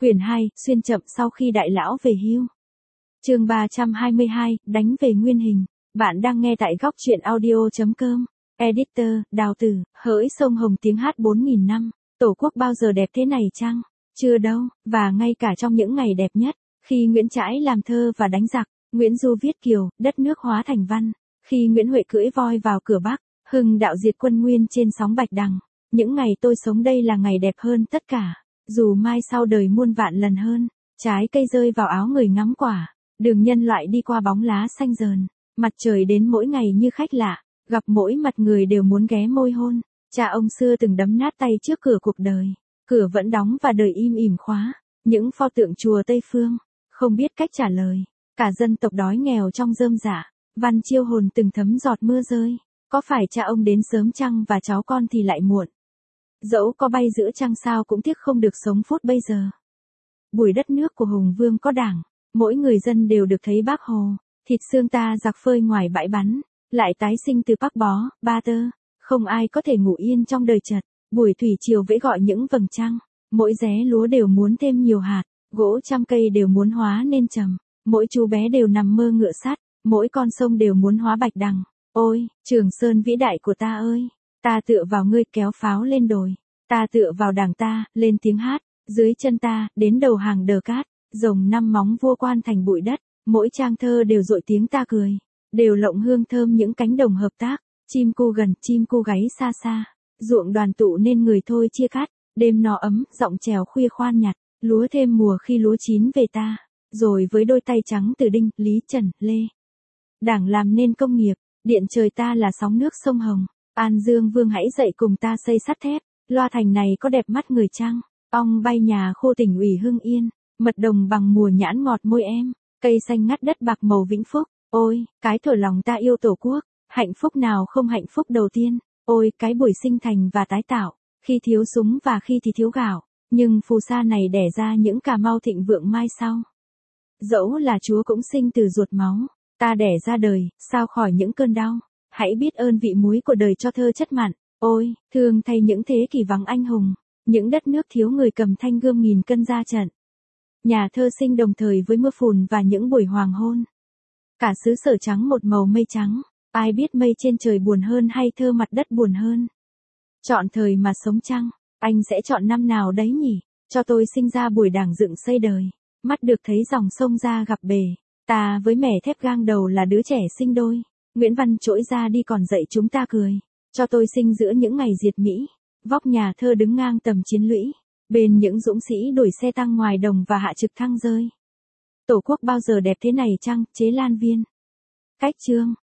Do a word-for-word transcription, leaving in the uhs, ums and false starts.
Quyển hai, xuyên chậm sau khi đại lão về hưu. Chương ba trăm hai mươi hai, đánh về nguyên hình. Bạn đang nghe tại góc truyện audio chấm com. Editor, Đào Tử, hỡi sông Hồng tiếng hát bốn nghìn năm, Tổ quốc bao giờ đẹp thế này chăng? Chưa đâu, và ngay cả trong những ngày đẹp nhất, khi Nguyễn Trãi làm thơ và đánh giặc, Nguyễn Du viết kiều, đất nước hóa thành văn, khi Nguyễn Huệ cưỡi voi vào cửa Bắc, Hưng đạo diệt quân Nguyên trên sóng Bạch Đằng. Những ngày tôi sống đây là ngày đẹp hơn tất cả, dù mai sau đời muôn vạn lần hơn, trái cây rơi vào áo người ngắm quả, đường nhân loại đi qua bóng lá xanh dờn, mặt trời đến mỗi ngày như khách lạ, gặp mỗi mặt người đều muốn ghé môi hôn. Cha ông xưa từng đấm nát tay trước cửa cuộc đời, cửa vẫn đóng và đời im ỉm khóa, những pho tượng chùa Tây Phương, không biết cách trả lời, cả dân tộc đói nghèo trong rơm rạ, văn chiêu hồn từng thấm giọt mưa rơi, có phải cha ông đến sớm chăng và cháu con thì lại muộn? Dẫu có bay giữa trăng sao cũng tiếc không được sống phút bây giờ. Bùi đất nước của Hùng Vương có đảng, mỗi người dân đều được thấy Bác Hồ, thịt xương ta giặc phơi ngoài bãi bắn, lại tái sinh từ Bắc Bó, Ba Tơ, không ai có thể ngủ yên trong đời chật, buổi thủy triều vẫy gọi những vầng trăng, mỗi ré lúa đều muốn thêm nhiều hạt, gỗ trăm cây đều muốn hóa nên trầm, mỗi chú bé đều nằm mơ ngựa sắt, mỗi con sông đều muốn hóa Bạch Đằng. Ôi, Trường Sơn vĩ đại của ta ơi! Ta tựa vào ngươi kéo pháo lên đồi, ta tựa vào đảng ta, lên tiếng hát, dưới chân ta, đến đầu hàng đờ cát, rồng năm móng vua quan thành bụi đất, mỗi trang thơ đều dội tiếng ta cười, đều lộng hương thơm những cánh đồng hợp tác, chim cu gần, chim cu gáy xa xa, ruộng đoàn tụ nên người thôi chia cắt, đêm nó ấm, giọng chèo khuya khoan nhặt, lúa thêm mùa khi lúa chín về ta, rồi với đôi tay trắng từ Đinh, Lý, Trần, Lê. Đảng làm nên công nghiệp, điện trời ta là sóng nước sông Hồng. An Dương Vương hãy dậy cùng ta xây sắt thép, loa thành này có đẹp mắt người chăng? Ong bay nhà khô tỉnh ủy Hưng Yên, mật đồng bằng mùa nhãn ngọt môi em, cây xanh ngắt đất bạc màu vĩnh phúc. Ôi, cái thổi lòng ta yêu Tổ quốc, hạnh phúc nào không hạnh phúc đầu tiên. Ôi, cái buổi sinh thành và tái tạo, khi thiếu súng và khi thì thiếu gạo, nhưng phù sa này đẻ ra những Cà Mau thịnh vượng mai sau. Dẫu là Chúa cũng sinh từ ruột máu, ta đẻ ra đời, sao khỏi những cơn đau. Hãy biết ơn vị muối của đời cho thơ chất mặn. Ôi, thương thay những thế kỷ vắng anh hùng, những đất nước thiếu người cầm thanh gươm nghìn cân ra trận. Nhà thơ sinh đồng thời với mưa phùn và những buổi hoàng hôn. Cả xứ sở trắng một màu mây trắng, ai biết mây trên trời buồn hơn hay thơ mặt đất buồn hơn. Chọn thời mà sống chăng, anh sẽ chọn năm nào đấy nhỉ, cho tôi sinh ra buổi đảng dựng xây đời, mắt được thấy dòng sông ra gặp bể, ta với mẻ thép gang đầu là đứa trẻ sinh đôi. Nguyễn Văn trỗi ra đi còn dạy chúng ta cười, cho tôi sinh giữa những ngày diệt Mỹ, vóc nhà thơ đứng ngang tầm chiến lũy, bên những dũng sĩ đuổi xe tăng ngoài đồng và hạ trực thăng rơi. Tổ quốc bao giờ đẹp thế này chăng, Chế Lan Viên. Cách chương